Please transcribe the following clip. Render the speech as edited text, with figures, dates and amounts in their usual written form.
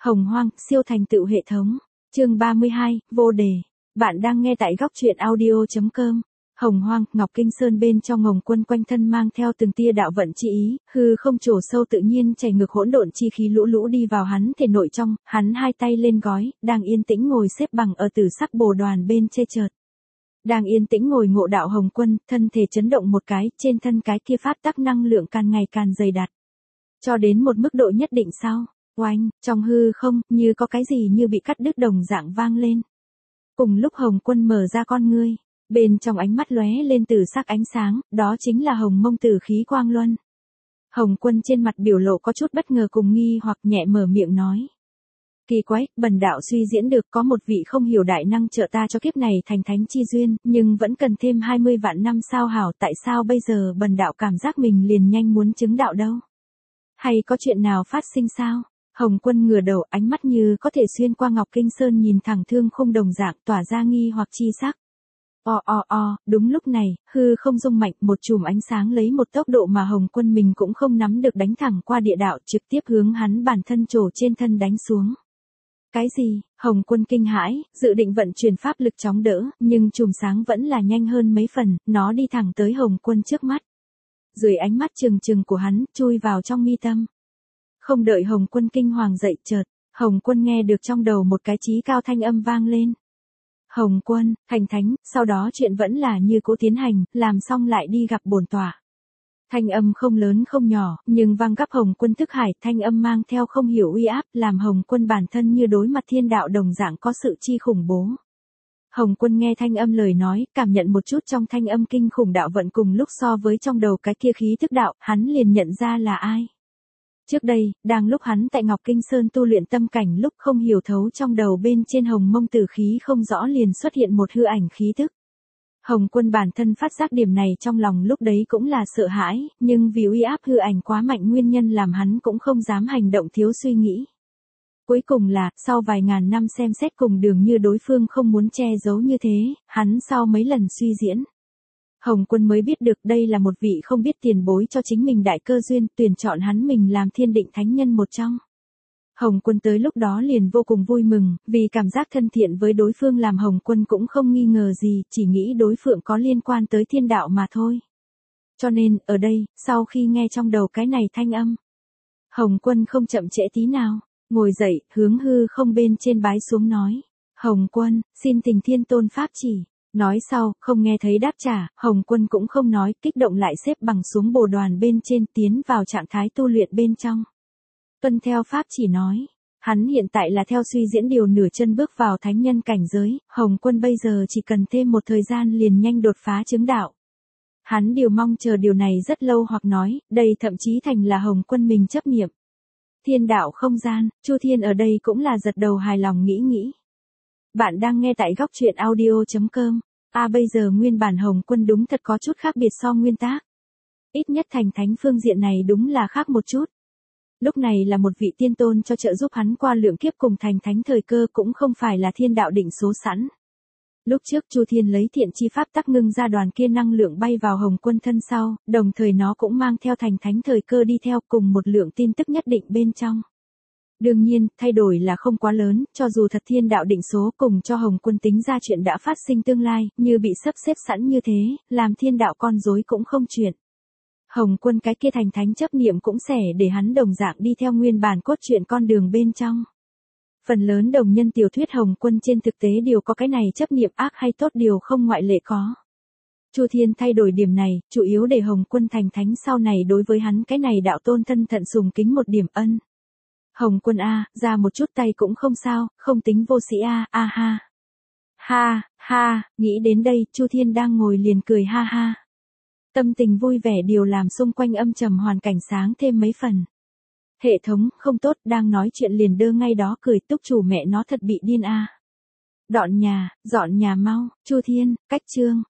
Hồng Hoang, siêu thành tựu hệ thống. Chương 32, vô đề. Bạn đang nghe tại góc truyện audio.com. Hồng Hoang, Ngọc Kinh Sơn bên trong Ngồng Quân quanh thân mang theo từng tia đạo vận chi ý, hư không trổ sâu tự nhiên chảy ngược hỗn độn chi khí lũ lũ đi vào hắn thể nội trong, hắn hai tay lên gói, đang yên tĩnh ngồi xếp bằng ở tử sắc bồ đoàn bên chê chợt. Đang yên tĩnh ngồi ngộ đạo Hồng Quân, thân thể chấn động một cái, trên thân cái kia phát tắc năng lượng càng ngày càng dày đặc. Cho đến một mức độ nhất định sau, oanh, trong hư không, như có cái gì như bị cắt đứt đồng dạng vang lên. Cùng lúc Hồng Quân mở ra con ngươi, bên trong ánh mắt lóe lên tử sắc ánh sáng, đó chính là Hồng Mông Tử khí quang luân. Hồng Quân trên mặt biểu lộ có chút bất ngờ cùng nghi hoặc nhẹ mở miệng nói. Kỳ quái, bần đạo suy diễn được có một vị không hiểu đại năng trợ ta cho kiếp này thành thánh chi duyên, nhưng vẫn cần thêm 20 vạn năm sao hảo, tại sao bây giờ bần đạo cảm giác mình liền nhanh muốn chứng đạo đâu? Hay có chuyện nào phát sinh sao? Hồng Quân ngửa đầu, ánh mắt như có thể xuyên qua Ngọc Kinh Sơn nhìn thẳng thương khung đồng dạng, tỏa ra nghi hoặc chi sắc. Đúng lúc này, hư không rung mạnh, một chùm ánh sáng lấy một tốc độ mà Hồng Quân mình cũng không nắm được đánh thẳng qua địa đạo, trực tiếp hướng hắn bản thân trổ trên thân đánh xuống. Cái gì? Hồng Quân kinh hãi, dự định vận chuyển pháp lực chống đỡ, nhưng chùm sáng vẫn là nhanh hơn mấy phần, nó đi thẳng tới Hồng Quân trước mắt. Dưới ánh mắt trừng trừng của hắn, chui vào trong mi tâm. Không đợi Hồng Quân kinh hoàng dậy chợt, Hồng Quân nghe được trong đầu một cái chí cao thanh âm vang lên. Hồng Quân, thành thánh, sau đó chuyện vẫn là như cũ tiến hành, làm xong lại đi gặp bổn tọa. Thanh âm không lớn không nhỏ, nhưng vang gấp Hồng Quân thức hải, thanh âm mang theo không hiểu uy áp, làm Hồng Quân bản thân như đối mặt thiên đạo đồng dạng có sự chi khủng bố. Hồng Quân nghe thanh âm lời nói, cảm nhận một chút trong thanh âm kinh khủng đạo vận cùng lúc so với trong đầu cái kia khí thức đạo, hắn liền nhận ra là ai. Trước đây, đang lúc hắn tại Ngọc Kinh Sơn tu luyện tâm cảnh lúc không hiểu thấu trong đầu bên trên Hồng Mông Tử khí không rõ liền xuất hiện một hư ảnh khí thức. Hồng Quân bản thân phát giác điểm này trong lòng lúc đấy cũng là sợ hãi, nhưng vì uy áp hư ảnh quá mạnh nguyên nhân làm hắn cũng không dám hành động thiếu suy nghĩ. Cuối cùng là, sau vài ngàn năm xem xét cùng đường như đối phương không muốn che giấu như thế, hắn sau mấy lần suy diễn. Hồng Quân mới biết được đây là một vị không biết tiền bối cho chính mình đại cơ duyên, tuyển chọn hắn mình làm thiên định thánh nhân một trong. Hồng Quân tới lúc đó liền vô cùng vui mừng, vì cảm giác thân thiện với đối phương làm Hồng Quân cũng không nghi ngờ gì, chỉ nghĩ đối phương có liên quan tới thiên đạo mà thôi. Cho nên, ở đây, sau khi nghe trong đầu cái này thanh âm, Hồng Quân không chậm trễ tí nào, ngồi dậy, hướng hư không bên trên bái xuống nói. Hồng Quân, xin Tình Thiên Tôn pháp chỉ. Nói sau, không nghe thấy đáp trả, Hồng Quân cũng không nói, kích động lại xếp bằng xuống bồ đoàn bên trên tiến vào trạng thái tu luyện bên trong. Tuân theo pháp chỉ nói, hắn hiện tại là theo suy diễn điều nửa chân bước vào thánh nhân cảnh giới, Hồng Quân bây giờ chỉ cần thêm một thời gian liền nhanh đột phá chứng đạo. Hắn điều mong chờ điều này rất lâu hoặc nói, đây thậm chí thành là Hồng Quân mình chấp niệm. Thiên đạo không gian, Chu Thiên ở đây cũng là giật đầu hài lòng nghĩ. Bạn đang nghe tại góc truyện audio.com. Bây giờ nguyên bản Hồng Quân đúng thật có chút khác biệt so nguyên tác. Ít nhất thành thánh phương diện này đúng là khác một chút. Lúc này là một vị tiên tôn cho trợ giúp hắn qua lượng kiếp cùng thành thánh thời cơ cũng không phải là thiên đạo định số sẵn. Lúc trước Chu Thiên lấy thiện chi pháp tắc ngưng ra đoàn kia năng lượng bay vào Hồng Quân thân sau, đồng thời nó cũng mang theo thành thánh thời cơ đi theo cùng một lượng tin tức nhất định bên trong. Đương nhiên, thay đổi là không quá lớn, cho dù thật thiên đạo định số cùng cho Hồng Quân tính ra chuyện đã phát sinh tương lai, như bị sắp xếp sẵn như thế, làm thiên đạo con rối cũng không chuyện. Hồng Quân cái kia thành thánh chấp niệm cũng sẽ để hắn đồng dạng đi theo nguyên bản cốt truyện con đường bên trong. Phần lớn đồng nhân tiểu thuyết Hồng Quân trên thực tế đều có cái này chấp niệm ác hay tốt điều không ngoại lệ có. Chu Thiên thay đổi điểm này, chủ yếu để Hồng Quân thành thánh sau này đối với hắn cái này đạo tôn thân thận sùng kính một điểm ân. Hồng Quân ra một chút tay cũng không sao, không tính vô sĩ ha. Ha, nghĩ đến đây, Chu Thiên đang ngồi liền cười ha ha. Tâm tình vui vẻ điều làm xung quanh âm trầm hoàn cảnh sáng thêm mấy phần. Hệ thống, không tốt, đang nói chuyện liền đơ ngay đó cười túc chủ mẹ nó thật bị điên Dọn nhà mau, Chu Thiên, cách chương.